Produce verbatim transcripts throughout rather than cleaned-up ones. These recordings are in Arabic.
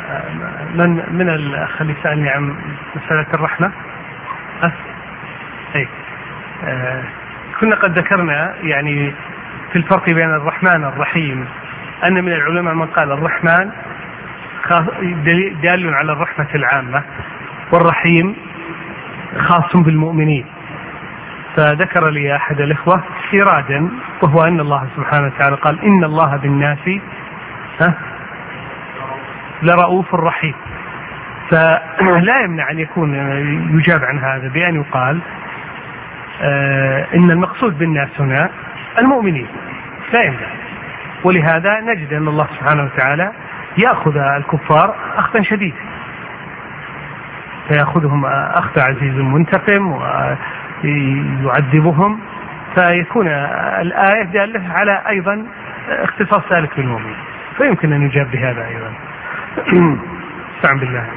من من الأخ اللي سألني عن مسألة الرحمة؟ أه؟ أي أه كنا قد ذكرنا يعني في الفرق بين الرحمن والرحيم أن من العلماء من قال الرحمن دال على الرحمة العامة والرحيم خاص بالمؤمنين. فذكر لي أحد الإخوة إرادا وهو أن الله سبحانه وتعالى قال إن الله بالناس لرؤوف رحيم، فلا يمنع أن يكون يجاب عن هذا بأن يقال آه إن المقصود بالناس هنا المؤمنين، لا يمنع. ولهذا نجد أن الله سبحانه وتعالى يأخذ الكفار أخذا شديدا، فيأخذهم أخذ عزيز منتقم ويعذبهم، فيكون الآية دالة على أيضا اختصاص ذلك بالمؤمن، فيمكن أن يجاب بهذا أيضا. استعن بالله.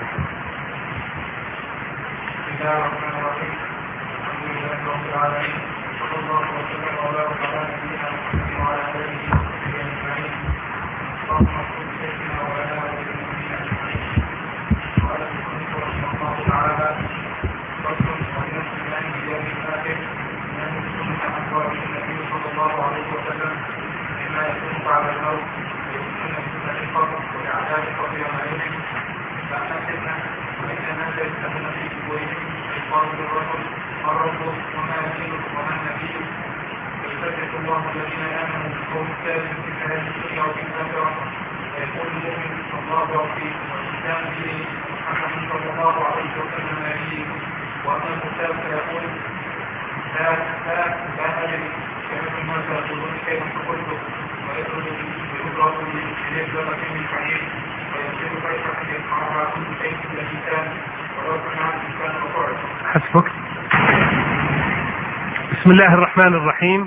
حسبك. بسم الله الرحمن الرحيم.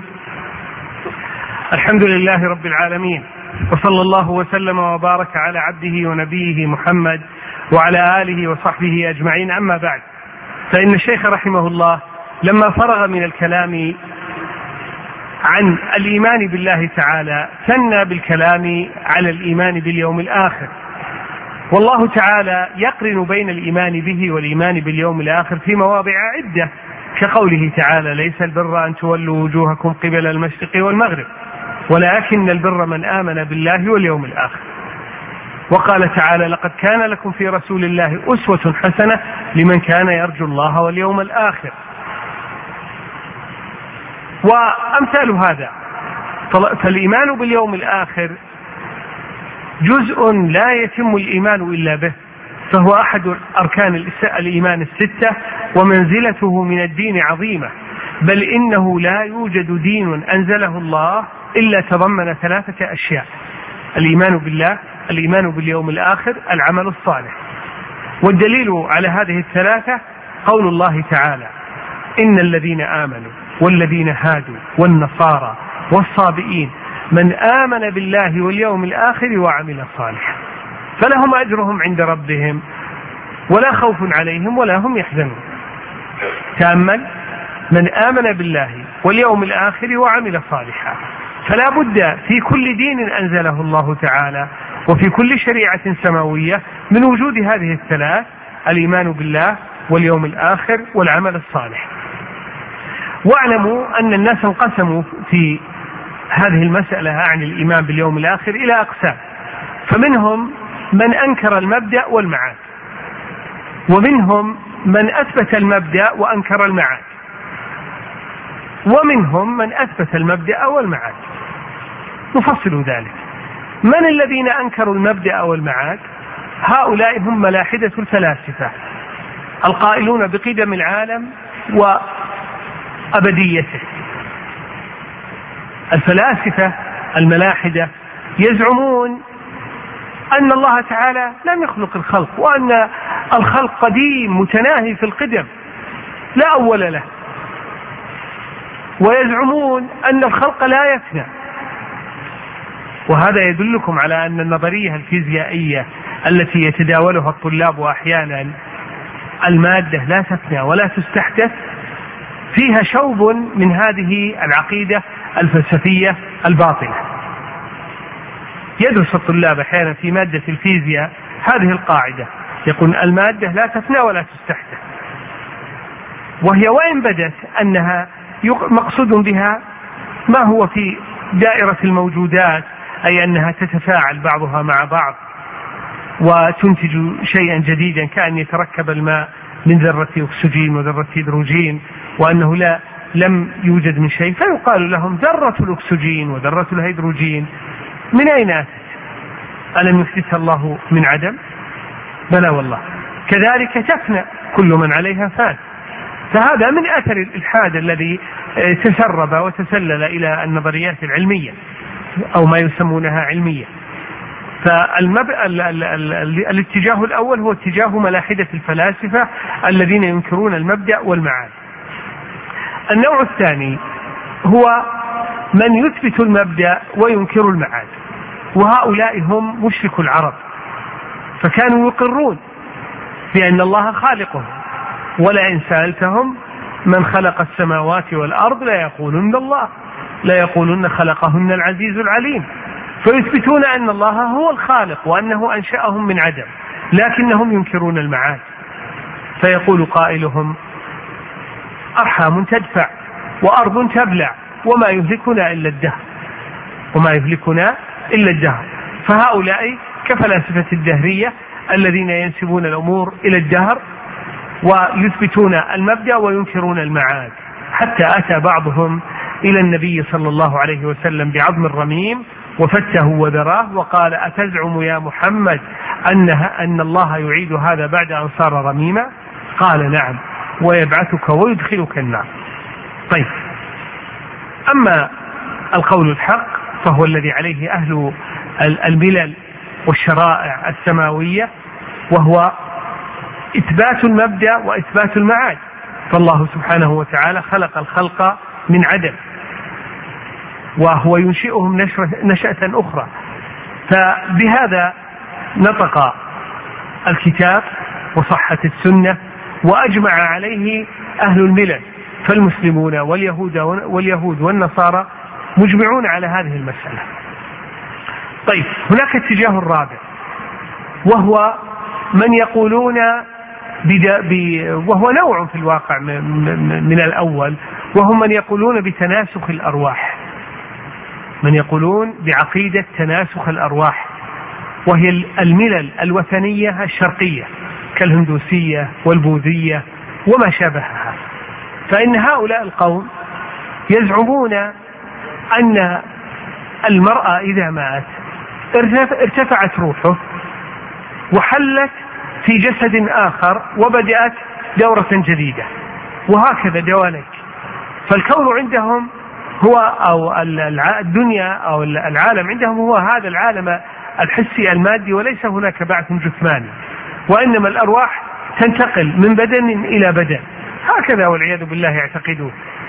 الحمد لله رب العالمين، وصلى الله وسلم وبارك على عبده ونبيه محمد وعلى آله وصحبه أجمعين. أما بعد، فإن الشيخ رحمه الله لما فرغ من الكلام عن الإيمان بالله تعالى ثنى بالكلام على الإيمان باليوم الآخر. والله تعالى يقرن بين الإيمان به والإيمان باليوم الآخر في مواضع عدة، كقوله تعالى: ليس البر أن تولوا وجوهكم قبل المشرق والمغرب ولكن البر من آمن بالله واليوم الآخر. وقال تعالى: لقد كان لكم في رسول الله أسوة حسنة لمن كان يرجو الله واليوم الآخر، وأمثال هذا. فالإيمان باليوم الآخر جزء لا يتم الإيمان إلا به، فهو أحد أركان الإيمان الستة، ومنزلته من الدين عظيمة، بل إنه لا يوجد دين أنزله الله إلا تضمن ثلاثة أشياء: الإيمان بالله، الإيمان باليوم الآخر، العمل الصالح. والدليل على هذه الثلاثة قول الله تعالى: إن الذين آمنوا والذين هادوا والنصارى والصابئين من آمن بالله واليوم الآخر وعمل صالحا فلهم أجرهم عند ربهم ولا خوف عليهم ولا هم يحزنون. تأمل: من آمن بالله واليوم الآخر وعمل صالحا. فلا بد في كل دين أنزله الله تعالى وفي كل شريعة سماوية من وجود هذه الثلاث: الإيمان بالله واليوم الآخر والعمل الصالح. واعلموا أن الناس انقسموا في هذه المسألة عن الإيمان باليوم الآخر إلى أقسام، فمنهم من أنكر المبدأ والمعاد، ومنهم من أثبت المبدأ وأنكر المعاد، ومنهم من أثبت المبدأ والمعاد. نفصل ذلك. من الذين أنكروا المبدأ والمعاد؟ هؤلاء هم ملاحدة الفلاسفة القائلون بقدم العالم وأبديته. الفلاسفة الملاحدة يزعمون أن الله تعالى لم يخلق الخلق، وأن الخلق قديم متناهي في القدم لا أول له، ويزعمون أن الخلق لا يفنى. وهذا يدلكم على أن النظرية الفيزيائية التي يتداولها الطلاب أحيانا، المادة لا تفنى ولا تستحدث، فيها شوب من هذه العقيدة الفلسفية الباطلة. يدرس الطلاب أحيانا في مادة الفيزياء هذه القاعدة، يقول المادة لا تفنى ولا تستحدث، وهي وإن بدت أنها مقصود بها ما هو في دائرة الموجودات، أي أنها تتفاعل بعضها مع بعض وتنتج شيئا جديدا، كأن يتركب الماء من ذرة أكسجين وذرة هيدروجين، وأنه لا لم يوجد من شيء، فيقال لهم ذرة الأكسجين وذرة الهيدروجين من أين أتت؟ ألم يحدثها الله من عدم؟ بلى والله. كذلك تفنى، كل من عليها فان. فهذا من أثر الإلحاد الذي تسرب وتسلل إلى النظريات العلمية أو ما يسمونها علمية. فالاتجاه الأول هو اتجاه ملاحدة الفلاسفة الذين ينكرون المبدأ والمعاد. النوع الثاني هو من يثبت المبدأ وينكر المعاد، وهؤلاء هم مشركو العرب، فكانوا يقرون بأن الله خالقهم، ولئن سألتهم من خلق السماوات والأرض لا يقولون الله، لا يقولون خلقهن العزيز العليم، فيثبتون أن الله هو الخالق وأنه أنشأهم من عدم، لكنهم ينكرون المعاد. فيقول قائلهم أرحام تدفع وأرض تبلع وما يهلكنا إلا الدهر، وما يهلكنا إلا الدهر. فهؤلاء كفلاسفة الدهرية الذين ينسبون الأمور إلى الدهر ويثبتون المبدأ وينكرون المعاد، حتى أتى بعضهم إلى النبي صلى الله عليه وسلم بعظم الرميم وفته وذراه وقال أتزعم يا محمد أنها أن الله يعيد هذا بعد أن صار رميما؟ قال نعم، ويبعثك ويدخلك النار. طيب، أما القول الحق فهو الذي عليه أهل الملل والشرائع السماوية، وهو إثبات المبدأ وإثبات المعاد. فالله سبحانه وتعالى خلق الخلق من عدم، وهو ينشئهم نشأة أخرى. فبهذا نطق الكتاب وصحت السنة وأجمع عليه أهل الملل، فالمسلمون واليهود واليهود والنصارى مجمعون على هذه المسألة. طيب، هناك اتجاه الرابع، وهو من يقولون وهو نوع في الواقع من الأول، وهم من يقولون بتناسخ الأرواح، من يقولون بعقيدة تناسخ الأرواح، وهي الملل الوثنية الشرقية كالهندوسية والبوذية وما شابهها. فإن هؤلاء القوم يزعمون أن المرأة إذا مات ارتفعت روحه وحلت في جسد آخر وبدأت دورة جديدة، وهكذا دواليك. فالكون عندهم هو أو الدنيا أو العالم عندهم هو هذا العالم الحسي المادي، وليس هناك بعث جثماني، وإنما الأرواح تنتقل من بدن إلى بدن، هكذا والعياذ بالله يعتقدون.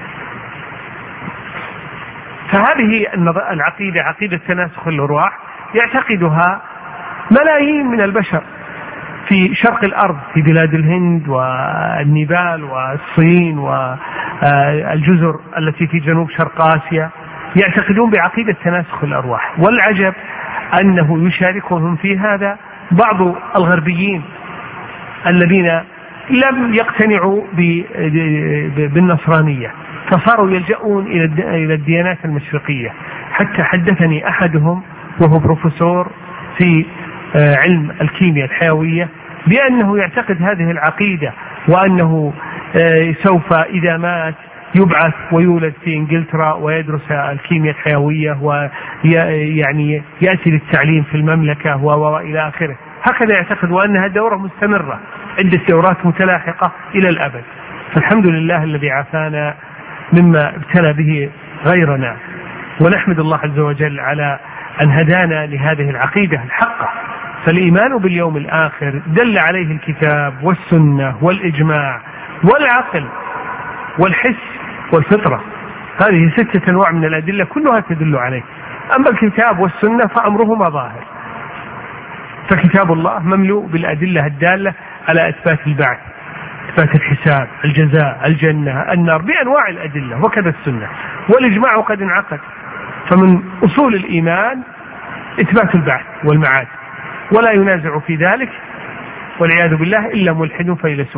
فهذه العقيدة، عقيدة تناسخ الأرواح، يعتقدها ملايين من البشر في شرق الأرض، في بلاد الهند والنيبال والصين والجزر التي في جنوب شرق آسيا، يعتقدون بعقيدة تناسخ الأرواح. والعجب أنه يشاركهم في هذا بعض الغربيين الذين لم يقتنعوا بالنصرانية، فصاروا يلجؤون إلى الديانات المشرقية. حتى حدثني أحدهم وهو بروفيسور في علم الكيمياء الحيوية بأنه يعتقد هذه العقيدة، وأنه سوف إذا مات يبعث ويولد في إنجلترا ويدرس الكيمياء الحيوية ويعني يأتي للتعليم في المملكة وإلى آخره. هكذا يعتقد، وأنها دورة مستمرة، عدة دورات متلاحقة إلى الأبد. فالحمد لله الذي عافانا مما ابتلى به غيرنا، ونحمد الله عز وجل على أن هدانا لهذه العقيدة الحقة. فالإيمان باليوم الآخر دل عليه الكتاب والسنة والإجماع والعقل والحس والفطرة، هذه ستة أنواع من الأدلة كلها تدل عليه. أما الكتاب والسنة فأمرهما ظاهر، فكتاب الله مملوء بالأدلة الدالة على إثبات البعث، إثبات الحساب، الجزاء، الجنة، النار، بأنواع الأدلة، وكذا السنة. والإجماع قد انعقد. فمن أصول الإيمان إثبات البعث والمعاد، ولا ينازع في ذلك والعياذ بالله إلا ملحد فيلسوف.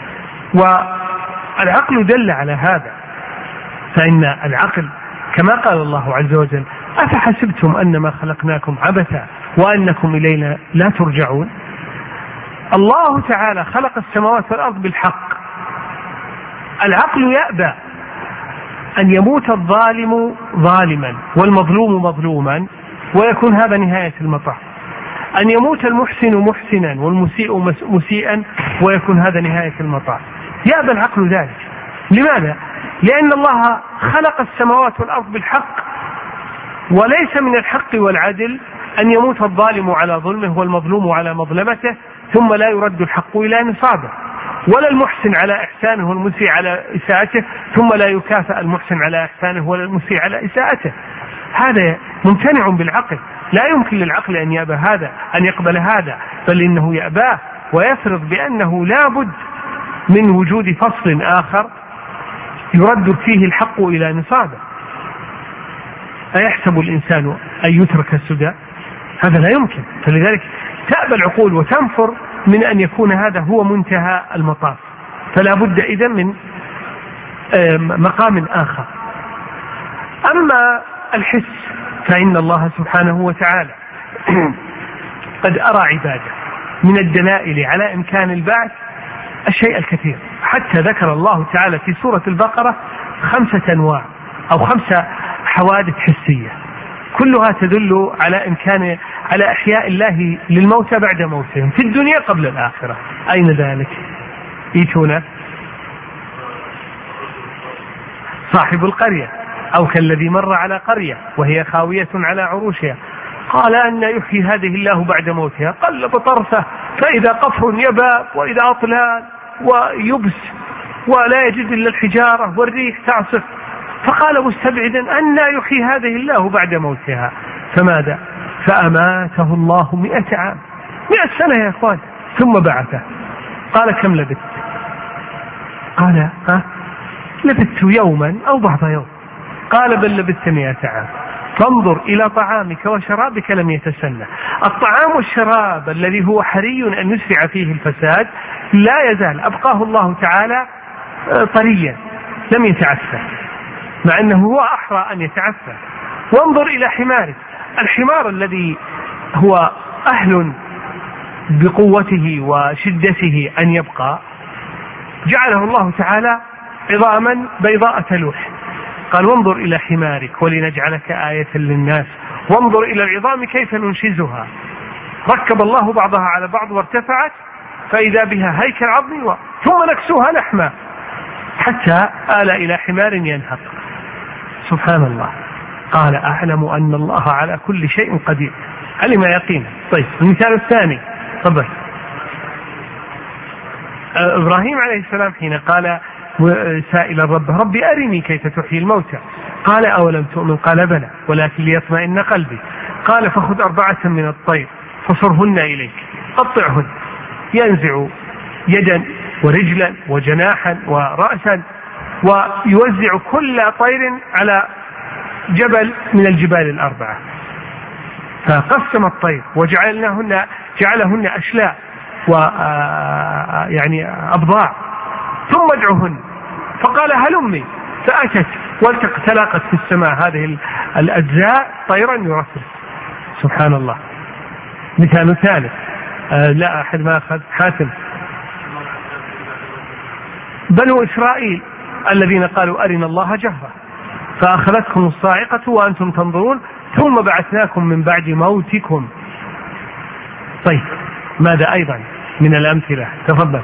والعقل دل على هذا، فإن العقل كما قال الله عز وجل: أفحسبتم أنما خلقناكم عبثا وأنكم إلينا لا ترجعون. الله تعالى خلق السماوات والأرض بالحق. العقل يأبى أن يموت الظالم ظالما والمظلوم مظلوما ويكون هذا نهاية المطاف، أن يموت المحسن محسنا والمسيء مسيئا ويكون هذا نهاية المطاف. يأبى العقل ذلك. لماذا؟ لأن الله خلق السماوات والأرض بالحق، وليس من الحق والعدل أن يموت الظالم على ظلمه والمظلوم على مظلمته ثم لا يرد الحق إلى نصابه، ولا المحسن على إحسانه والمسيء على إساءته ثم لا يكافئ المحسن على إحسانه ولا المسيء على إساءته. هذا ممتنع بالعقل، لا يمكن للعقل أن يأبى هذا، أن يقبل هذا، بل إنه يأباه ويفرض بأنه لا بد من وجود فصل آخر يرد فيه الحق إلى نصابه. أيحسب الإنسان أن يترك السدى؟ هذا لا يمكن. فلذلك تأبى العقول وتنفر من أن يكون هذا هو منتهى المطاف، فلا بد إذن من مقام آخر. أما الحس فإن الله سبحانه وتعالى قد أرى عباده من الدلائل على إمكان البعث الشيء الكثير، حتى ذكر الله تعالى في سورة البقرة خمسة أنواع أو خمسة حوادث حسية كلها تدل على إمكان على إحياء الله للموتى بعد موتهم في الدنيا قبل الآخرة. أين ذلك؟ إيتونا. صاحب القرية، أو كالذي مر على قرية وهي خاوية على عروشها قال أن يحيي هذه الله بعد موتها، قلب طرفه فإذا قفر يباب وإذا أطلال ويبس ولا يجد إلا الحجارة والريح تعصف، فقال مستبعدا أن يحيي هذه الله بعد موتها. فماذا؟ فأماته الله مئة عام، مئة سنة يا أخوان، ثم بعثه. قال كم لبثت؟ قال ها لبثت يوما أو بعض يوم. قال بل لبثت مئة عام. فانظر إلى طعامك وشرابك لم يتسنى. الطعام والشراب الذي هو حري أن يسرع فيه الفساد لا يزال أبقاه الله تعالى طريا لم يتعفى، مع أنه هو أحرى أن يتعفى. وانظر إلى حمارك، الحمار الذي هو أهل بقوته وشدته أن يبقى جعله الله تعالى عظاما بيضاء تلوح. قال وانظر إلى حمارك ولنجعلك آية للناس وانظر إلى العظام كيف ننشزها. ركب الله بعضها على بعض وارتفعت فإذا بها هيكل عظمي ثم نكسوها لحما حتى آل إلى حمار ينهق. سبحان الله. قال أعلم أن الله على كل شيء قدير، علم يقينا. طيب المثال الثاني طبعا إبراهيم عليه السلام حين قال سائلا رب ربي أرني كيف تحيي الموتى قال أولم تؤمن قال بلى ولكن ليطمئن قلبي قال فخذ أربعة من الطير فصرهن إليك قطعهن ينزع يدا ورجلا وجناحا ورأسا ويوزع كل طير على جبل من الجبال الأربعة، فقسم الطير وجعلناهن جعلهن أشلاء ويعني أبضاع ثم ادعوهن فقال هلمي فأتت والتقت في السماء هذه الأجزاء طيرا يرسل. سبحان الله. مثال ثالث آه لا أحد ما أخذ حاتم بنو إسرائيل الذين قالوا أرنا الله جهرة فأخذتكم الصاعقة وأنتم تنظرون ثم بعثناكم من بعد موتكم. طيب ماذا أيضا من الأمثلة؟ تفضل.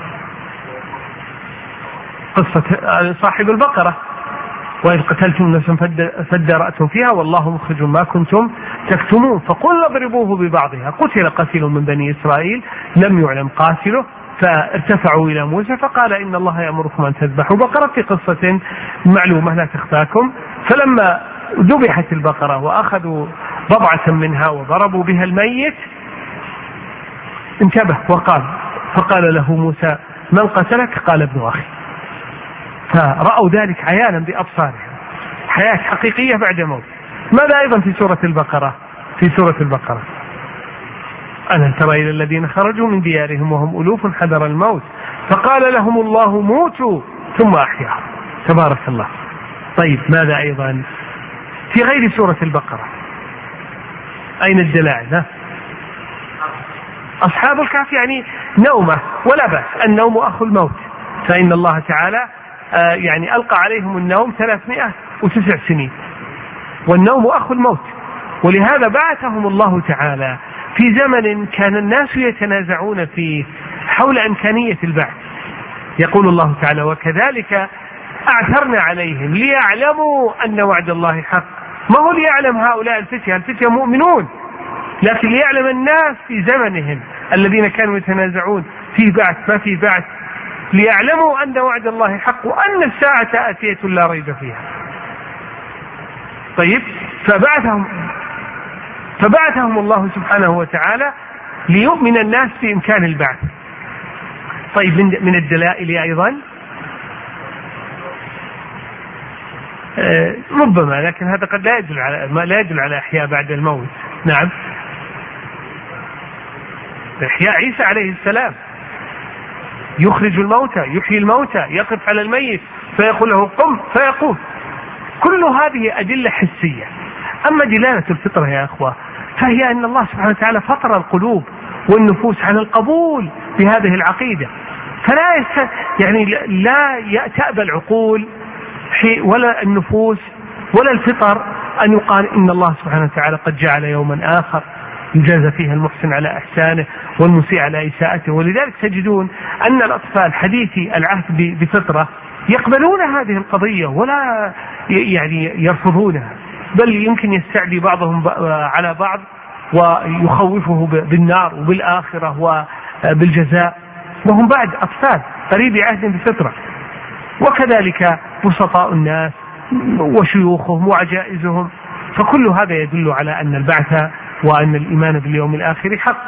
قصة صاحب البقرة وإذ قتلتم نفسا فادارأتم فيها والله مخرج ما كنتم تكتمون فقلنا اضربوه ببعضها قتل قتيل من بني إسرائيل لم يعلم قاتله فارتفعوا إلى موسى فقال إن الله يأمركم أن تذبحوا بقرة في قصة معلومة لا تخفاكم. فلما ذبحت البقرة وأخذوا ضبعة منها وضربوا بها الميت انتبه وقال فقال له موسى من قتلك؟ قال ابن أخي. فرأوا ذلك عيانا بأبصارهم، حياة حقيقية بعد موت. ماذا أيضا في سورة البقرة؟ في سورة البقرة ألم تر إلى الذين خرجوا من ديارهم وهم ألوف حذر الموت فقال لهم الله موتوا ثم أحياهم. تبارك الله. طيب ماذا أيضا في غير سورة البقرة؟ أين الدلائل؟ أصحاب الكهف يعني نومة ولا بأس، النوم أخو الموت، فإن الله تعالى يعني ألقى عليهم النوم ثلاثمائة وتسع سنين، والنوم أخو الموت، ولهذا بعثهم الله تعالى في زمن كان الناس يتنازعون فيه حول إمكانية البعث. يقول الله تعالى وكذلك أعثرنا عليهم ليعلموا أن وعد الله حق. ما هو ليعلم هؤلاء الفتية، الفتية مؤمنون، لكن ليعلم الناس في زمنهم الذين كانوا يتنازعون فيه بعث ما فيه بعث، ليعلموا أن وعد الله حق وأن الساعة آتية لا ريب فيها. طيب فبعثهم فبعثهم الله سبحانه وتعالى ليؤمن الناس في إمكان البعث. طيب من الدلائل أيضا ربما، لكن هذا قد لا يدل على لا يدل على إحياء بعد الموت. نعم، إحياء عيسى عليه السلام، يخرج الموتى، يحيي الموتى، يقف على الميت فيقول له قم فيقوم. كل هذه أدلة حسية. أما دلالة الفطرة يا أخوة فهي أن الله سبحانه وتعالى فطر القلوب والنفوس على القبول بهذه العقيدة، فلا يست... يعني لا تأبى العقول ولا النفوس ولا الفطر أن يقال إن الله سبحانه وتعالى قد جعل يوما آخر يجازى فيها المحسن على إحسانه والمسيء على إساءته. ولذلك تجدون أن الأطفال حديثي العهد بفطرة يقبلون هذه القضية ولا يعني يرفضونها، بل يمكن يستعدي بعضهم على بعض ويخوفه بالنار وبالآخرة وبالجزاء، وهم بعد أطفال قريب عهد بفطرة. وكذلك بسطاء الناس وشيوخهم وعجائزهم، فكل هذا يدل على أن البعث وأن الإيمان باليوم الآخر حق.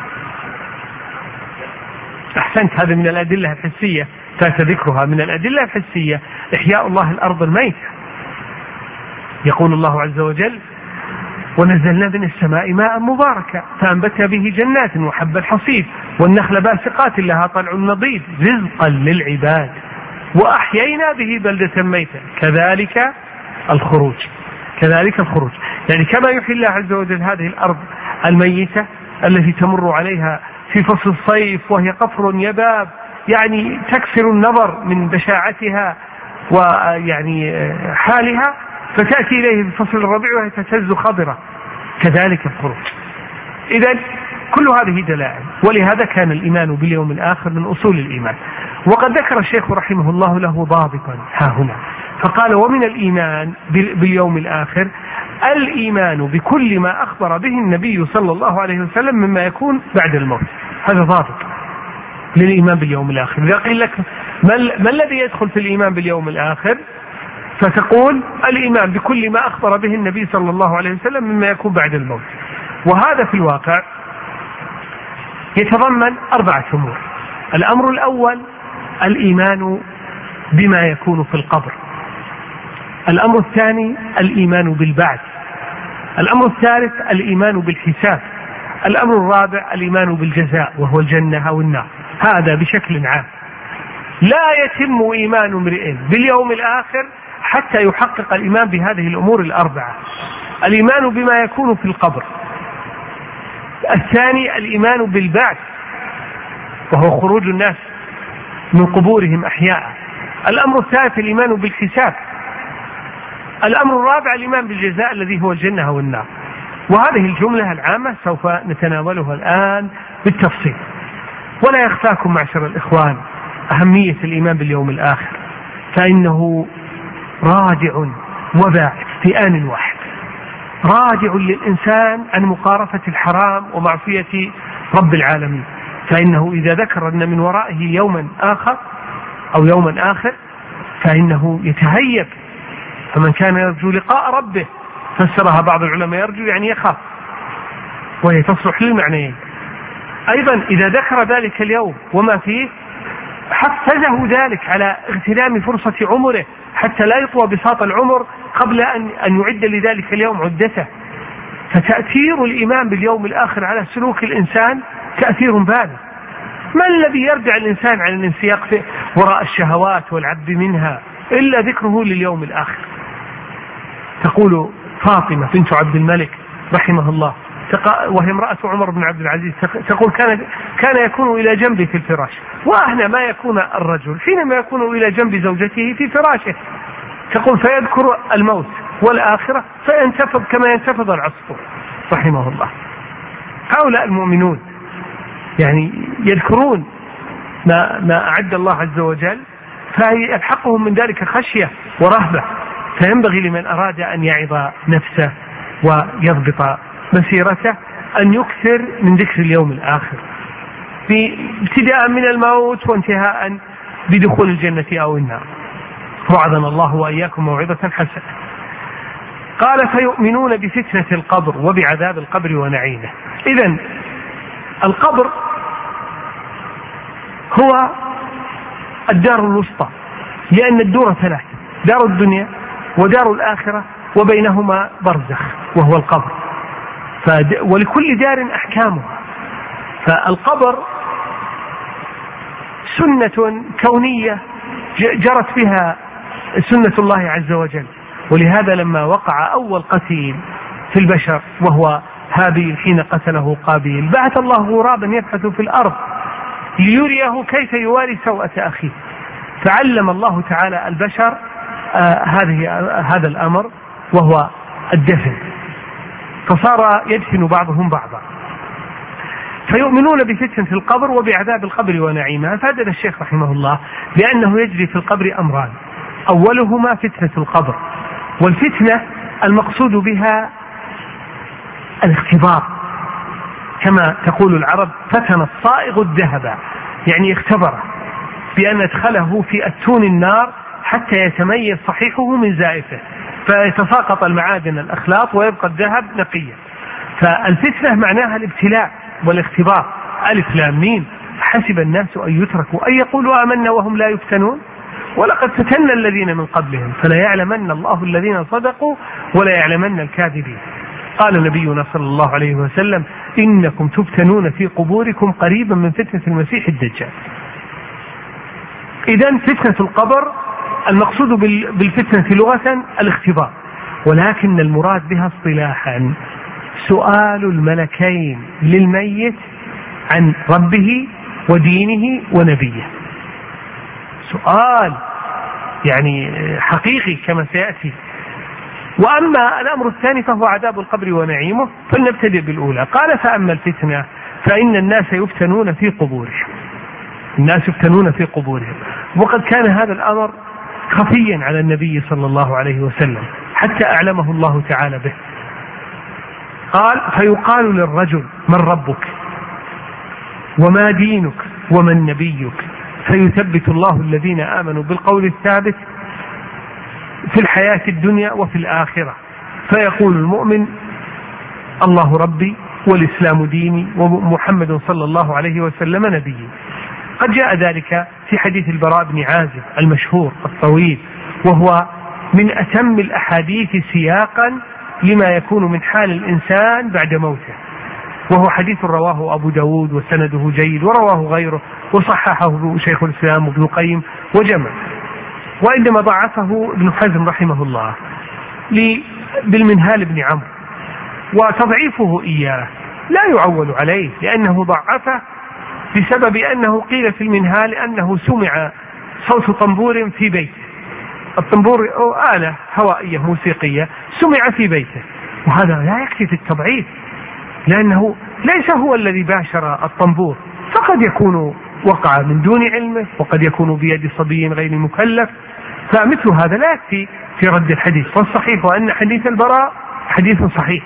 أحسنت، هذا من الأدلة الحسية فات ذكرها. من الأدلة الحسية إحياء الله الأرض الميتة. يقول الله عز وجل ونزلنا من السماء ماء مباركا فأنبتنا به جنات وحب الحصيد والنخل باسقات لها طلع نضيد رزقا للعباد وأحيينا به بلدة ميتا كذلك الخروج. كذلك الخروج يعني كما يحيي الله عز وجل هذه الأرض الميتة التي تمر عليها في فصل الصيف وهي قفر يباب يعني تكسر النظر من بشاعتها ويعني حالها، فتأتي إليه في فصل الربيع وهي تهتز خضرة، كذلك الخروج. إذن كل هذه دلائل، ولهذا كان الإيمان باليوم الآخر من أصول الإيمان. وقد ذكر الشيخ رحمه الله له ضابطا ها هنا فقال ومن الإيمان باليوم الآخر الإيمان بكل ما أخبر به النبي صلى الله عليه وسلم مما يكون بعد الموت. هذا ضابط للإيمان باليوم الآخر. إذا قيل لك ما الذي يدخل في الإيمان باليوم الآخر فتقول الإيمان بكل ما أخبر به النبي صلى الله عليه وسلم مما يكون بعد الموت. وهذا في الواقع يتضمن أربعة أمور. الأمر الأول الإيمان بما يكون في القبر. الأمر الثاني الإيمان بالبعث. الأمر الثالث الإيمان بالحساب. الأمر الرابع الإيمان بالجزاء وهو الجنة أو النار. هذا بشكل عام. لا يتم إيمان امرئ باليوم الآخر حتى يحقق الإيمان بهذه الأمور الأربعة. الإيمان بما يكون في القبر، الثاني الإيمان بالبعث وهو خروج الناس من قبورهم أحياء. الأمر الثالث الإيمان بالحساب. الأمر الرابع الإيمان بالجزاء الذي هو الجنة والنار. وهذه الجملة العامة سوف نتناولها الآن بالتفصيل. ولا يخفاكم معشر الإخوان أهمية الإيمان باليوم الآخر، فإنه رادع وباعث في آن واحد، رادع للإنسان عن مقارفة الحرام ومعصية رب العالمين. فإنه إذا ذكر أن من ورائه يوما آخر أو يوما آخر فإنه يتهيب. فمن كان يرجو لقاء ربه فسرها بعض العلماء يرجو يعني يخاف، وهي تصلح للمعنيين. أيضا إذا ذكر ذلك اليوم وما فيه حفزه ذلك على اغتنام فرصة عمره حتى لا يطوى بساط العمر قبل أن أن يعد لذلك اليوم عدته. فتأثير الإيمان باليوم الآخر على سلوك الإنسان تأثير بالغ. ما الذي يرجع الإنسان عن الانسياق وراء الشهوات والعب منها إلا ذكره لليوم الآخر؟ تقول فاطمة بنت عبد الملك رحمه الله وهي امرأة عمر بن عبد العزيز تقول كان كان يكون إلى جنبي في الفراش، وأهنى ما يكون الرجل حينما يكون إلى جنب زوجته في فراشه. تقول فيذكر الموت والآخرة فينتفض كما ينتفض العصفور رحمه الله. هؤلاء المؤمنون يعني يذكرون ما, ما أعد الله عز وجل، فيلحقهم من ذلك خشية ورهبة. فينبغي لمن أراد أن يعظ نفسه ويضبط مسيرته أن يكثر من ذكر اليوم الآخر، ابتداء من الموت وانتهاء بدخول الجنة أو النار. وعدنا الله وإياكم موعظة حسنة. قال فيؤمنون بفتنة القبر وبعذاب القبر ونعيمه. إذن القبر هو الدار الوسطى، لأن الدور ثلاث: دار الدنيا ودار الآخرة وبينهما برزخ وهو القبر. ولكل دار أحكامها. فالقبر سنة كونية جرت بها سنة الله عز وجل، ولهذا لما وقع أول قتيل في البشر وهو هابيل حين قتله قابيل بعث الله غرابا يبحث في الأرض ليريه كيف يواري سوءة أخيه، فعلم الله تعالى البشر آه هذه هذا الأمر وهو الدفن، فصار يدفن بعضهم بعضا. فيؤمنون بفتنة القبر وبعذاب القبر ونعيمها. فهدد الشيخ رحمه الله بأنه يجري في القبر أمران: أولهما فتنة القبر، والفتنة المقصود بها الاختبار، كما تقول العرب فتن الصائغ الذهب، يعني اختبره بأن ادخله في أتون النار حتى يتميز صحيحه من زائفه، فيتساقط المعادن الأخلاط ويبقى الذهب نقيا. فالفتنة معناها الابتلاء والاختبار. ألف لام ميم حسب الناس أن يتركوا أن يقولوا آمنا وهم لا يفتنون ولقد فتنا الذين من قبلهم فلا يعلمن الله الذين صدقوا ولا يعلمن الكاذبين. قال نبينا صلى الله عليه وسلم: إنكم تفتنون في قبوركم قريبا من فتنة المسيح الدجال. إذن فتنة القبر المقصود بالفتنة لغة الاختبار، ولكن المراد بها اصطلاحا سؤال الملكين للميت عن ربه ودينه ونبيه، سؤال يعني حقيقي كما سيأتي. وأما الأمر الثاني فهو عذاب القبر ونعيمه، فلنبتدئ بالأولى. قال: فأما الفتنة فإن الناس يفتنون في قبورهم. الناس يفتنون في قبورهم، وقد كان هذا الأمر خفيا على النبي صلى الله عليه وسلم حتى أعلمه الله تعالى به. قال: فيقال للرجل: من ربك وما دينك ومن نبيك؟ فيثبت الله الذين آمنوا بالقول الثابت في الحياة الدنيا وفي الآخرة. فيقول المؤمن: الله ربي والإسلام ديني ومحمد صلى الله عليه وسلم نبي. قد جاء ذلك في حديث البراء بن عازب المشهور الطويل، وهو من أتم الأحاديث سياقا لما يكون من حال الإنسان بعد موته، وهو حديث رواه أبو داود وسنده جيد، ورواه غيره وصححه شيخ الإسلام ابن القيم وجمع، وإنما ضعفه ابن حزم رحمه الله بالمنهال بن عمرو. وتضعيفه إياه لا يعول عليه، لأنه ضعفه بسبب أنه قيل في المنهال أنه سمع صوت طنبور في بيته. الطنبور آلة هوائية موسيقية سمع في بيته، وهذا لا يكفي في التضعيف، لأنه ليس هو الذي باشر الطنبور، فقد يكون وقع من دون علمه، وقد يكون بيد صبي غير مكلف، فمثل هذا لا يكفي في رد الحديث. والصحيح أن حديث البراء حديث صحيح،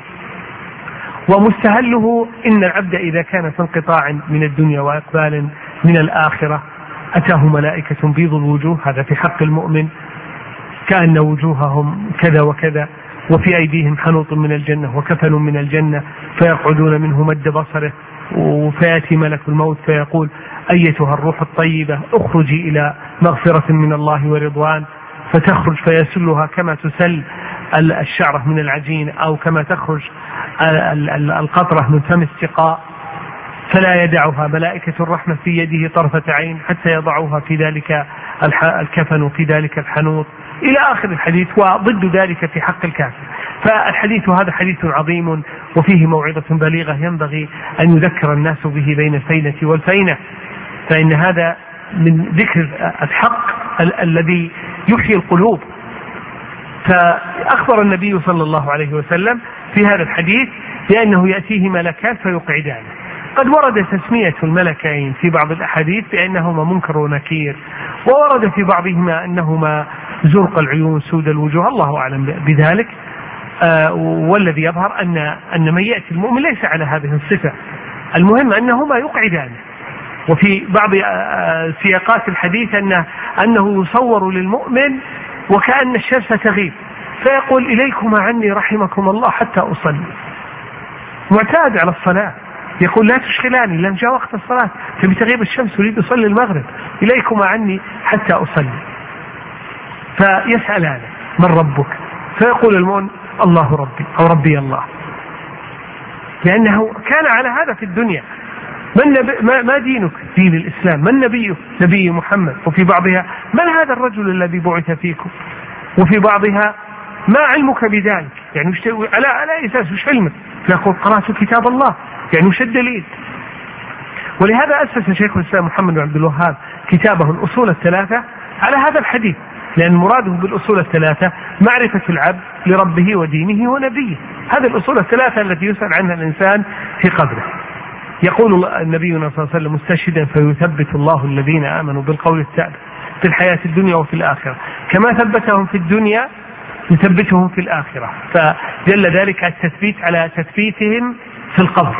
ومستهله إن العبد إذا كان في انقطاع من الدنيا وإقبال من الآخرة أتاه ملائكة بيض الوجوه، هذا في حق المؤمن، كأن وجوههم كذا وكذا، وفي أيديهم حنوط من الجنة وكفن من الجنة، فيقعدون منه مد بصره، وفيأتي ملك الموت فيقول: أيتها الروح الطيبة اخرجي إلى مغفرة من الله ورضوان، فتخرج فيسلها كما تسل الشعرة من العجين، أو كما تخرج القطرة من فم السقاء، فلا يدعها ملائكة الرحمة في يده طرفة عين حتى يضعوها في ذلك الكفن وفي ذلك الحنوط إلى آخر الحديث، وضد ذلك في حق الكافر. فالحديث هذا حديث عظيم وفيه موعظة بليغة ينبغي أن يذكر الناس به بين الفينة والفينة، فإن هذا من ذكر الحق ال- الذي يحيي القلوب. فأخبر النبي صلى الله عليه وسلم في هذا الحديث بأنه يأتيه ملكان فيقعدانه. قد ورد تسمية الملكين في بعض الأحاديث بأنهما منكر ونكير، وورد في بعضهما أنهما زرق العيون سود الوجوه، الله أعلم بذلك. آه والذي يظهر أن أن من يأتي المؤمن ليس على هذه الصفة، المهم أنهما يقعدان. وفي بعض آه سياقات الحديث أنه, أنه يصور للمؤمن وكأن الشمس تغيب فيقول إليكما عني رحمكم الله حتى أصلي. معتاد على الصلاة يقول لا تشغلاني لأن جاء وقت الصلاة تبي تغيب الشمس أريد أصلي المغرب، إليكما عني حتى أصلي. فيسألان من ربك؟ فيقول المؤمن الله ربي أو ربي الله، لأنه كان على هذا في الدنيا. من نبي ما دينك؟ دين الإسلام. من نبيه؟ نبي محمد. وفي بعضها من هذا الرجل الذي بعث فيكم؟ وفي بعضها ما علمك بذلك؟ يعني وش على على أساس وش علمك؟ فيقول قرأت كتاب الله. يعني وش الدليل؟ ولهذا أسس شيخ الإسلام محمد بن عبد الوهاب كتابه الأصول الثلاثة على هذا الحديث، لأن مراده بالأصول الثلاثة معرفة العبد لربه ودينه ونبيه. هذه الأصول الثلاثة التي يسأل عنها الإنسان في قبره. يقول النبي صلى الله عليه وسلم مستشهدا فيثبت الله الذين آمنوا بالقول الثابت في الحياة الدنيا وفي الآخرة كما ثبتهم في الدنيا يثبتهم في الآخرة. فدل ذلك التثبيت على تثبيتهم في القبر،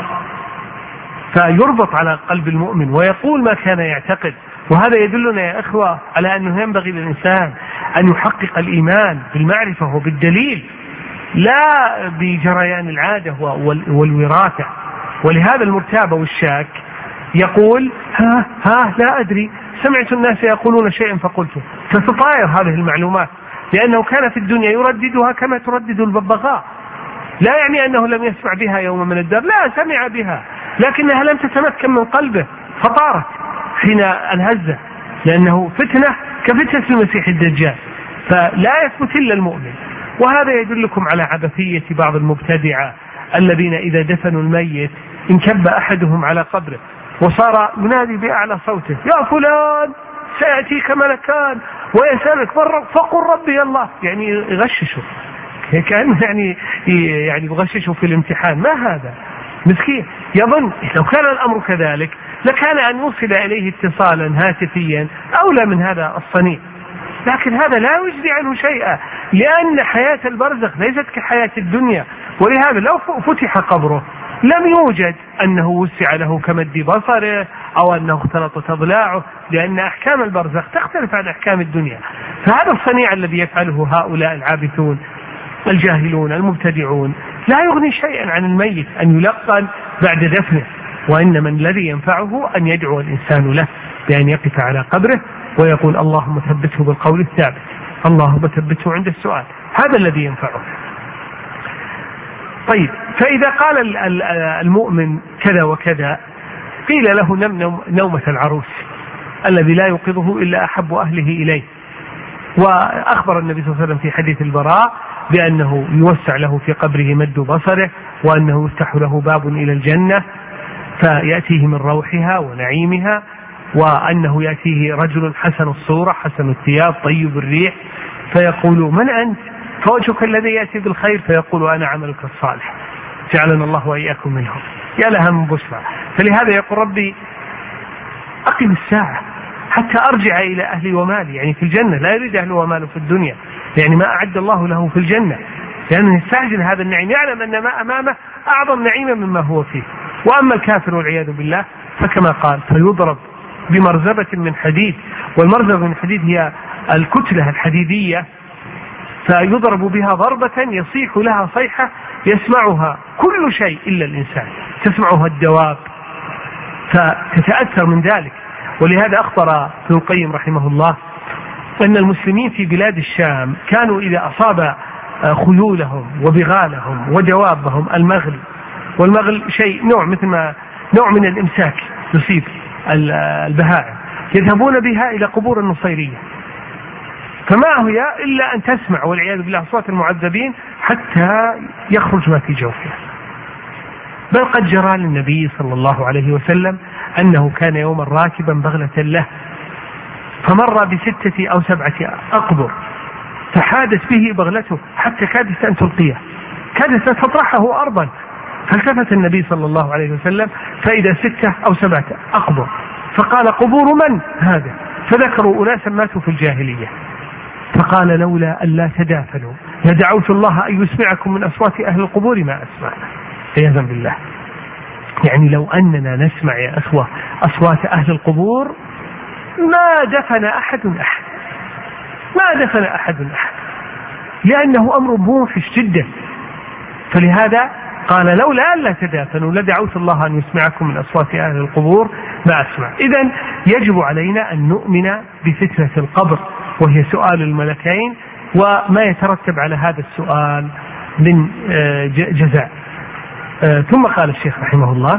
فيربط على قلب المؤمن ويقول ما كان يعتقد. وهذا يدلنا يا إخوة على أنه ينبغي للإنسان أن يحقق الإيمان بالمعرفة وبالدليل لا بجريان العادة والوراثة. ولهذا المرتاب والشاك يقول ها ها لا أدري سمعت الناس يقولون شيئا فقلته، فتطاير هذه المعلومات لأنه كان في الدنيا يرددها كما تردد الببغاء. لا يعني أنه لم يسمع بها يوم من الدهر، لا سمع بها لكنها لم تتمكن من قلبه فطارت حين الهزة، لأنه فتنة كفتنة المسيح الدجال، فلا يثبت إلا المؤمن. وهذا يدلكم على عبثية بعض المبتدعة الذين إذا دفنوا الميت انكب أحدهم على قبره وصار ينادي بأعلى صوته يا فلان سيأتيك ملكان ويسألك فقل ربي الله، يعني يغششه كأنه يعني يعني يغششه في الامتحان. ما هذا؟ مسكين يظن لو كان الأمر كذلك لكان أن يوصل إليه اتصالا هاتفيا أولى من هذا الصنيع، لكن هذا لا يجزي عنه شيئا، لأن حياة البرزخ ليست كحياة الدنيا. ولهذا لو فتح قبره لم يوجد أنه وسع له كمد بصره أو أنه اختلطت أضلاعه، لأن أحكام البرزخ تختلف عن أحكام الدنيا. فهذا الصنيع الذي يفعله هؤلاء العابثون الجاهلون المبتدعون لا يغني شيئا عن الميت أن يلقن بعد دفنه، وإنما الذي ينفعه أن يدعو الإنسان له بأن يقف على قبره ويقول اللهم ثبته بالقول الثابت، اللهم ثبته عند السؤال، هذا الذي ينفعه. طيب، فإذا قال المؤمن كذا وكذا قيل له نم نومة العروس الذي لا يوقظه إلا أحب أهله إليه. وأخبر النبي صلى الله عليه وسلم في حديث البراء بأنه يوسع له في قبره مد بصره، وأنه يفتح له باب إلى الجنة فيأتيه من روحها ونعيمها، وأنه يأتيه رجل حسن الصورة حسن الثياب طيب الريح فيقول من أنت؟ فوجهك الذي يأتي بالخير، فيقول أنا عملك الصالح جعلنا الله وإياكم منهم. يا لها من بشرى. فلهذا يقول ربي أقم الساعة حتى أرجع إلى أهلي ومالي، يعني في الجنة، لا يريد أهله وماله في الدنيا، يعني ما أعد الله له في الجنة، لأنه يستعجل هذا النعيم، يعلم أن ما أمامه أعظم نعيما مما هو فيه. وأما الكافر والعياذ بالله فكما قال فيضرب بمرزبة من حديد، والمرزبة من حديد هي الكتلة الحديدية، فيضرب بها ضربة يصيح لها صيحة يسمعها كل شيء إلا الإنسان، تسمعها الدواب فتتأثر من ذلك. ولهذا أخبر ابن القيم رحمه الله أن المسلمين في بلاد الشام كانوا إذا أصاب خيولهم وبغالهم ودوابهم المغل، والمغل شيء نوع مثل ما نوع من الإمساك يصيب البهائم، يذهبون بها إلى قبور النصيرية، فما هي إلا أن تسمع والعياذ بالله أصوات المعذبين حتى يخرج ما في جوفها. بل قد جرى للنبي صلى الله عليه وسلم أنه كان يوما راكبا بغلة له فمر بستة أو سبعة أقبر فحادت به بغلته حتى كادت أن تلقيه، كادت أن تطرحه أرضا، فالتفت النبي صلى الله عليه وسلم فإذا ستة أو سبعة أقبر، فقال قبور من هذا؟ فذكروا أناسا ماتوا في الجاهلية، فقال لولا أن لا تدافنوا لدعوت الله أن يسمعكم من أصوات أهل القبور ما أسمع. عياذا بالله. يعني لو أننا نسمع يا أخوة أصوات أهل القبور ما دفن أحد أحد، ما دفن أحد أحد، لأنه أمر موحش جدا. فلهذا قال لولا أن لا تدافنوا لدعوت الله أن يسمعكم من أصوات أهل القبور ما أسمع. إذن يجب علينا أن نؤمن بفتنة القبر وهي سؤال الملكين وما يترتب على هذا السؤال من جزاء. ثم قال الشيخ رحمه الله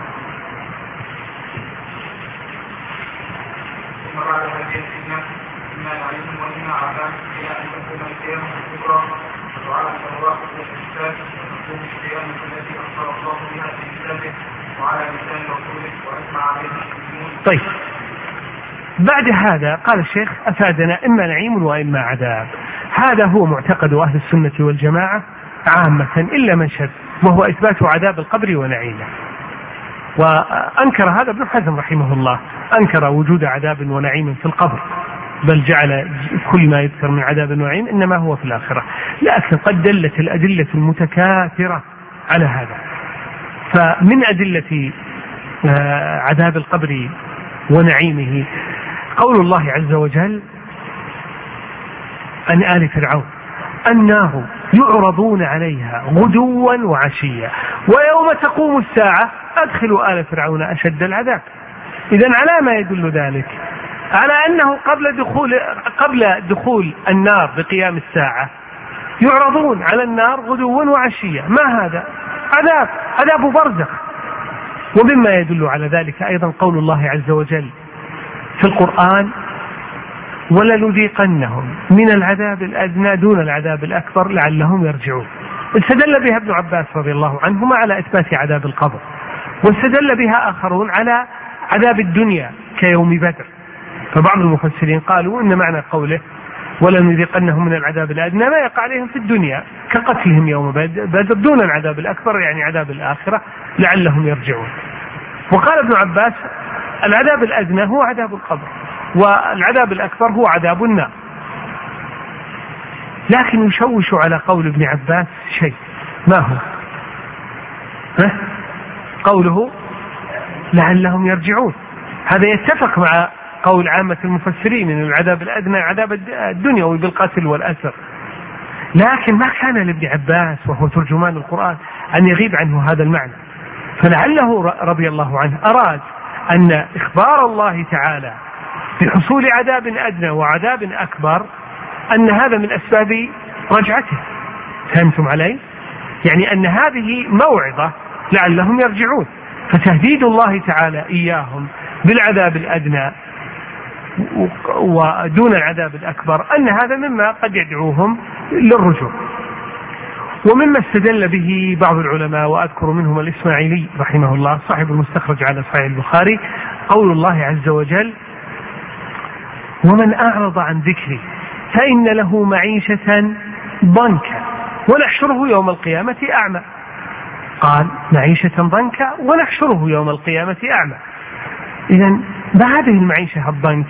طيب بعد هذا قال الشيخ أفادنا إما نعيم وإما عذاب. هذا هو معتقد أهل السنة والجماعة عامة إلا من شذ، وهو إثبات عذاب القبر ونعيمه. وأنكر هذا ابن حزم رحمه الله، أنكر وجود عذاب ونعيم في القبر، بل جعل كل ما يذكر من عذاب ونعيم إنما هو في الآخرة. لكن قد دلت الأدلة المتكاثرة على هذا. فمن أدلة عذاب القبر ونعيمه قول الله عز وجل عن آل فرعون النار يعرضون عليها غدوا وعشيا ويوم تقوم الساعة أدخلوا آل فرعون أشد العذاب. إذن على ما يدل ذلك؟ على أنه قبل دخول قبل دخول النار بقيام الساعة يعرضون على النار غدوا وعشيا. ما هذا؟ عذاب، عذاب برزخ. ومما يدل على ذلك أيضا قول الله عز وجل في القرآن ولنذيقنهم من العذاب الأدنى دون العذاب الأكبر لعلهم يرجعون. استدل بها ابن عباس رضي الله عنهما على إثبات عذاب القبر، واستدل بها آخرون على عذاب الدنيا كيوم بدر. فبعض المفسرين قالوا إن معنى قوله ولنذيقنهم من العذاب الأدنى ما يقع عليهم في الدنيا كقتلهم يوم بدر دون العذاب الأكبر، يعني عذاب الآخرة لعلهم يرجعون. وقال ابن عباس العذاب الأدنى هو عذاب القبر والعذاب الأكبر هو عذاب النار. لكن يشوش على قول ابن عباس شيء، ما هو؟ ها؟ قوله لعلهم يرجعون، هذا يتفق مع قول عامة المفسرين أن العذاب الأدنى عذاب الدنيوي بالقتل والأسر. لكن ما كان لابن عباس وهو ترجمان القرآن أن يغيب عنه هذا المعنى، فلعله رضي الله عنه أراد أن إخبار الله تعالى بحصول عذاب أدنى وعذاب أكبر أن هذا من أسباب رجعته. فهمتم علي؟ يعني أن هذه موعظة لعلهم يرجعون، فتهديد الله تعالى إياهم بالعذاب الأدنى ودون العذاب الأكبر أن هذا مما قد يدعوهم للرجوع. ومما استدل به بعض العلماء وأذكر منهم الإسماعيلي رحمه الله صاحب المستخرج على صحيح البخاري قول الله عز وجل ومن أعرض عن ذكري فإن له معيشة ضنكا ونحشره يوم القيامة أعمى. قال معيشة ضنكا ونحشره يوم القيامة أعمى. إذن ما هذه المعيشة الضنك؟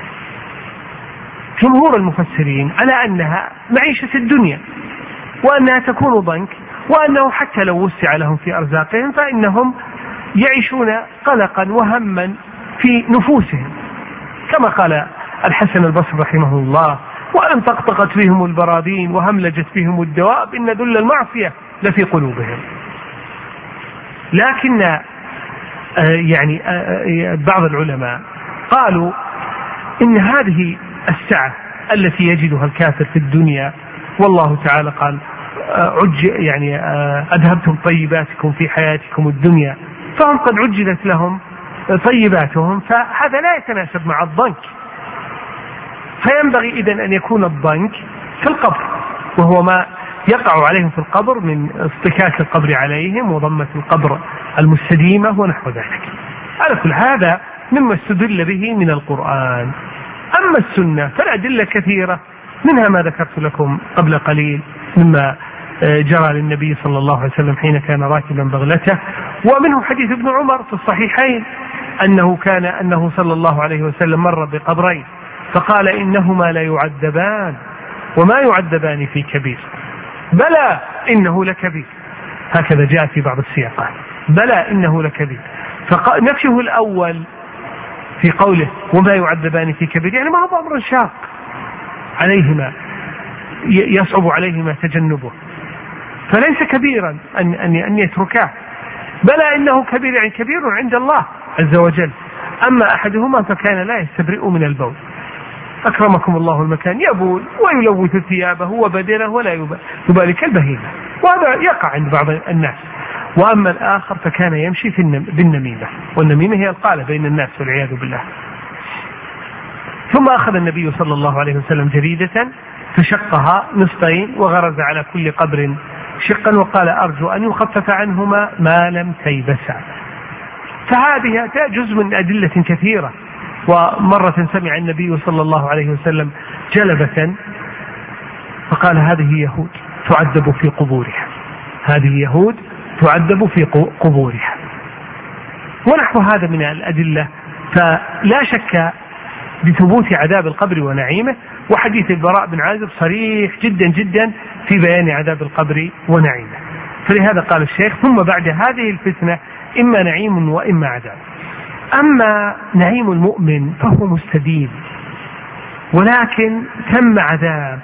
جمهور المفسرين على أنها معيشة الدنيا وأنها تكون ضنك، وأنه حتى لو وسع لهم في أرزاقهم فإنهم يعيشون قلقا وهما في نفوسهم، كما قال الحسن البصري رحمه الله وأن طقطقت بهم البراذين وهملجت بهم الدواب إن ذل المعصية لفي قلوبهم. لكن يعني بعض العلماء قالوا إن هذه السعة التي يجدها الكافر في الدنيا والله تعالى قال عج يعني أذهبتم طيباتكم في حياتكم الدنيا، فهم قد عجلت لهم طيباتهم، فهذا لا يتناسب مع الضنك. فينبغي إذن أن يكون الضنك في القبر، وهو ما يقع عليهم في القبر من اصطكاك القبر عليهم وضمة القبر المستديمة ونحو ذلك. على كل هذا مما استدل به من القرآن. أما السنة فالأدلة كثيرة، منها ما ذكرت لكم قبل قليل مما جرى للنبي صلى الله عليه وسلم حين كان راكبا بغلته، ومنه حديث ابن عمر في الصحيحين أنه كان أنه صلى الله عليه وسلم مر بقبرين فقال إنهما لا يعذبان وما يعذبان في كبير، بلى إنه لكبير، هكذا جاء في بعض السياقات، بلى إنه لكبير. فنفيه الأول في قوله وما يعذبان في كبير يعني ما هو أمر شاق عليهما يصعب عليهما تجنبه، فليس كبيرا أن, أن, أن يتركاه، بلى إنه كبير يعني كبير عند الله عز وجل. أما أحدهما فكان لا يستبرئ من البول، أكرمكم الله المكان، يبول ويلوث ثيابه وبدنه ولا يبالي كالبهيمة، وهذا يقع عند بعض الناس. وأما الآخر فكان يمشي في بالنميمة، والنميمة هي القالة بين الناس والعياذ بالله. ثم أخذ النبي صلى الله عليه وسلم جريدة فشقها نصفين وغرز على كل قبر شقا وقال أرجو أن يخفف عنهما ما لم تيبسا. فهذه جزء من أدلة كثيرة. ومرة سمع النبي صلى الله عليه وسلم جلبة فقال هذه يهود تعذب في قبورها، هذه يهود تعذب في قبورها، ونحو هذا من الأدلة. فلا شك بثبوت عذاب القبر ونعيمه، وحديث البراء بن عازب صريح جدا جدا في بيان عذاب القبر ونعيمه. فلهذا قال الشيخ ثم بعد هذه الفتنة إما نعيم وإما عذاب. أما نعيم المؤمن فهو مستديم، ولكن ثم عذاب.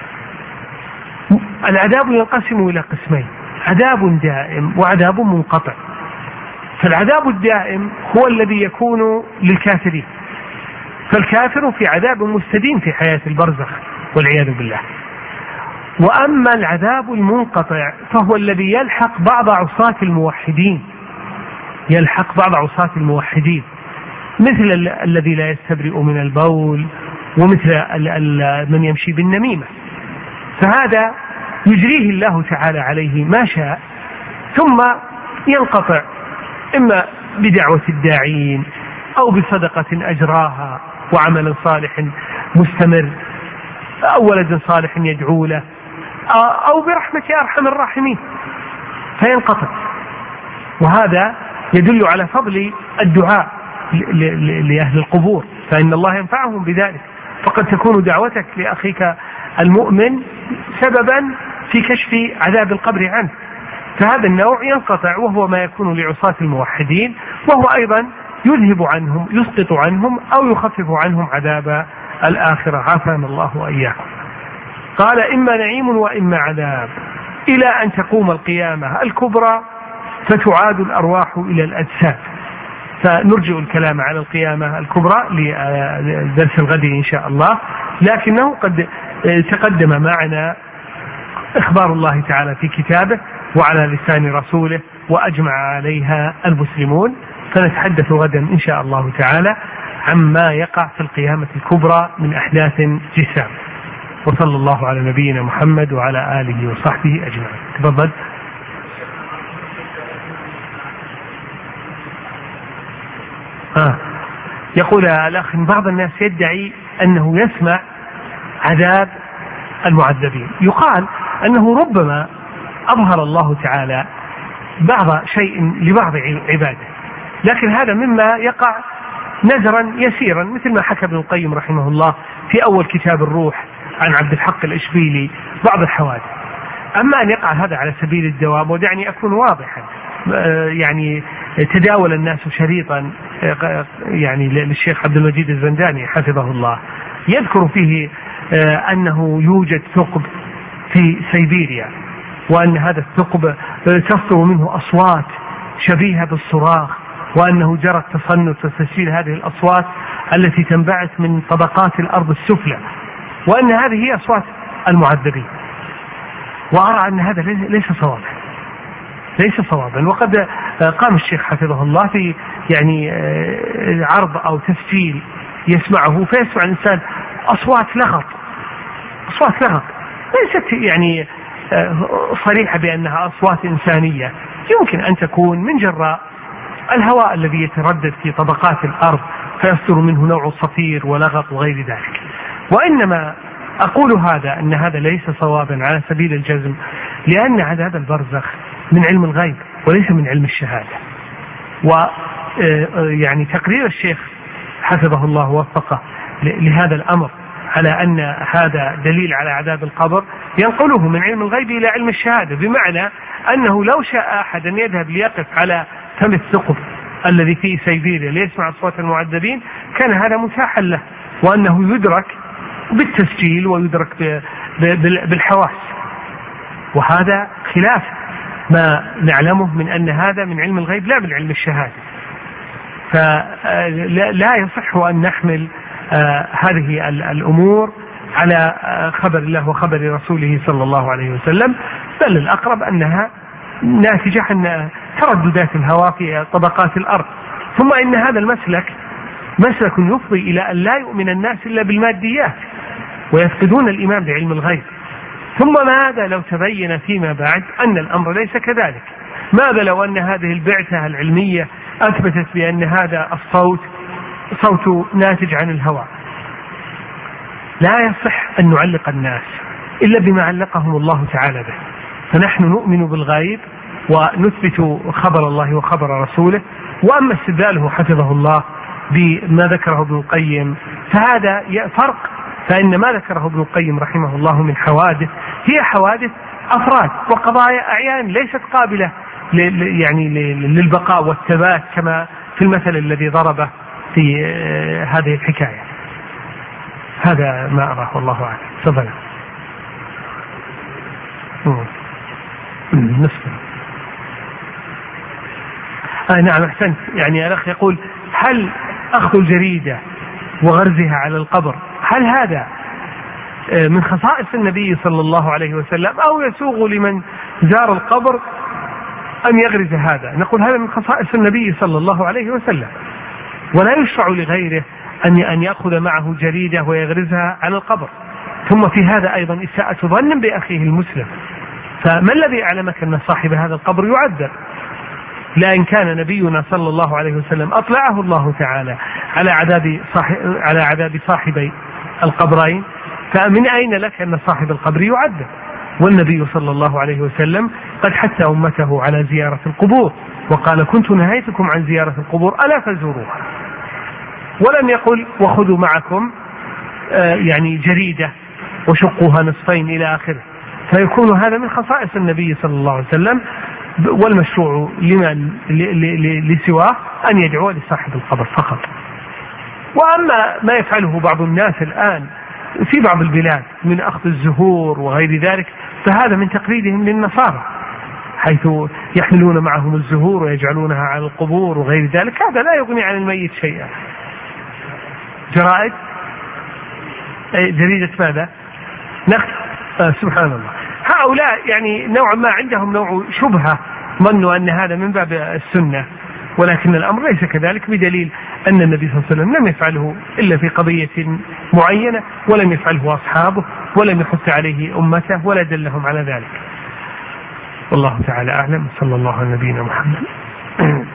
العذاب ينقسم إلى قسمين، عذاب دائم وعذاب منقطع. فالعذاب الدائم هو الذي يكون للكافرين، فالكافر في عذاب مستديم في حياة البرزخ والعياذ بالله. وأما العذاب المنقطع فهو الذي يلحق بعض عصاة الموحدين، يلحق بعض عصاة الموحدين مثل الذي لا يستبرئ من البول، ومثل من يمشي بالنميمة، فهذا يجريه الله تعالى عليه ما شاء ثم ينقطع، إما بدعوة الداعين أو بصدقة أجراها وعمل صالح مستمر أو ولد صالح يدعو له أو برحمة أرحم الراحمين فينقطع. وهذا يدل على فضل الدعاء لأهل القبور، فإن الله ينفعهم بذلك. فقد تكون دعوتك لأخيك المؤمن سببا في كشف عذاب القبر عنه، فهذا النوع ينقطع، وهو ما يكون لعصاة الموحدين، وهو أيضا يذهب عنهم يسقط عنهم أو يخفف عنهم عذاب الآخرة، عافانا الله وإياكم. قال إما نعيم وإما عذاب إلى أن تقوم القيامة الكبرى فتعاد الأرواح إلى الأجساد. فنرجع الكلام على القيامة الكبرى لدرس الغد إن شاء الله، لكنه قد تقدم معنا إخبار الله تعالى في كتابه وعلى لسان رسوله وأجمع عليها المسلمون، فنتحدث غدا إن شاء الله تعالى عما يقع في القيامة الكبرى من أحداث جسام. وصلى الله على نبينا محمد وعلى آله وصحبه أجمعين. تفضل. آه. يقول الأخ بعض الناس يدعي أنه يسمع عذاب المعذبين، يقال أنه ربما أظهر الله تعالى بعض شيء لبعض عباده، لكن هذا مما يقع نزرا يسيرا، مثل ما حكى ابن القيم رحمه الله في أول كتاب الروح عن عبد الحق الإشبيلي بعض الحوادث. أما أن يقع هذا على سبيل الدوام، ودعني أكون واضحا، يعني تداول الناس شريطا يعني للشيخ عبد المجيد الزنداني حفظه الله يذكر فيه أنه يوجد ثقب في سيبيريا، وأن هذا الثقب تصدر منه أصوات شبيهة بالصراخ، وأنه جرى التصنت وتسجيل هذه الأصوات التي تنبعث من طبقات الأرض السفلى، وأن هذه هي أصوات المعذبين. وأرى أن هذا ليس صوابا ليس صوابا وقد قام الشيخ حفظه الله في يعني عرض أو تسجيل يسمعه، فيسمع الإنسان أصوات لغط أصوات لغط ليست يعني صريحة بأنها أصوات إنسانية، يمكن أن تكون من جراء الهواء الذي يتردد في طبقات الأرض فيصدر منه نوع صفير ولغط وغير ذلك. وإنما أقول هذا أن هذا ليس صوابا على سبيل الجزم، لأن عذاب البرزخ من علم الغيب وليس من علم الشهادة. ويعني تقرير الشيخ حفظه الله ووفقه لهذا الأمر على أن هذا دليل على عذاب القبر ينقله من علم الغيب إلى علم الشهادة، بمعنى أنه لو شاء أحد أن يذهب ليقف على فم الثقب الذي في سيبيريا ليسمع أصوات المعذبين كان هذا متاحا له، وأنه يدرك بالتسجيل ويدرك بالحواس، وهذا خلاف ما نعلمه من أن هذا من علم الغيب لا من علم الشهادة. فلا يصح أن نحمل هذه الأمور على خبر الله وخبر رسوله صلى الله عليه وسلم، بل الأقرب أنها ناتجة عن ترددات الهواء في طبقات الأرض. ثم إن هذا المسلك مسلك يفضي إلى أن لا يؤمن الناس إلا بالماديات ويفقدون الإيمان بعلم الغيب. ثم ماذا لو تبين فيما بعد أن الأمر ليس كذلك؟ ماذا لو أن هذه البعثة العلمية أثبتت بأن هذا الصوت صوت ناتج عن الهواء؟ لا يصح أن نعلق الناس إلا بما علقهم الله تعالى به. فنحن نؤمن بالغيب ونثبت خبر الله وخبر رسوله. وأما استدلاله حفظه الله بما ذكره ابن القيم فهذا فرق، فإن ما ذكره ابن القيم رحمه الله من حوادث هي حوادث أفراد وقضايا أعيان ليست قابلة يعني للبقاء والثبات كما في المثل الذي ضربه في هذه الحكاية. هذا ما أراه والله أعلم. تفضل. نسبة. آه نعم أحسنت. يعني الأخ يقول هل أخذ الجريدة وغرزها على القبر هل هذا من خصائص النبي صلى الله عليه وسلم أو يسوغ لمن زار القبر أن يغرز هذا؟ نقول هذا من خصائص النبي صلى الله عليه وسلم، ولا يشرع لغيره أن أن يأخذ معه جريدة ويغرزها على القبر. ثم في هذا أيضا إساءة ظن بأخيه المسلم، فما الذي أعلمك أن صاحب هذا القبر يعذب؟ لا إن كان نبينا صلى الله عليه وسلم أطلعه الله تعالى على عذاب صاحب على عذاب صاحبي القبرين، فمن أين لك أن صاحب القبر يعذب؟ والنبي صلى الله عليه وسلم قد حث أمته على زيارة القبور وقال كنت نهيتكم عن زيارة القبور ألا فزوروها، ولم يقل وخذوا معكم يعني جريدة وشقوها نصفين إلى آخره. فيكون هذا من خصائص النبي صلى الله عليه وسلم، والمشروع لمن لسواه أن يدعو لصاحب القبر فقط. وأما ما يفعله بعض الناس الآن في بعض البلاد من أخذ الزهور وغير ذلك فهذا من تقليدهم للنصارى، حيث يحملون معهم الزهور ويجعلونها على القبور وغير ذلك. هذا لا يغني عن الميت شيئا. جرائد جريدة ماذا؟ نخل. آه سبحان الله. هؤلاء يعني نوعا ما عندهم نوع شبهة، ظنوا أن هذا من باب السنة، ولكن الأمر ليس كذلك، بدليل أن النبي صلى الله عليه وسلم لم يفعله إلا في قضية معينة، ولم يفعله أصحابه، ولم يحث عليه أمته، ولا دلهم على ذلك. والله تعالى أعلم. صلى الله على نبينا محمد.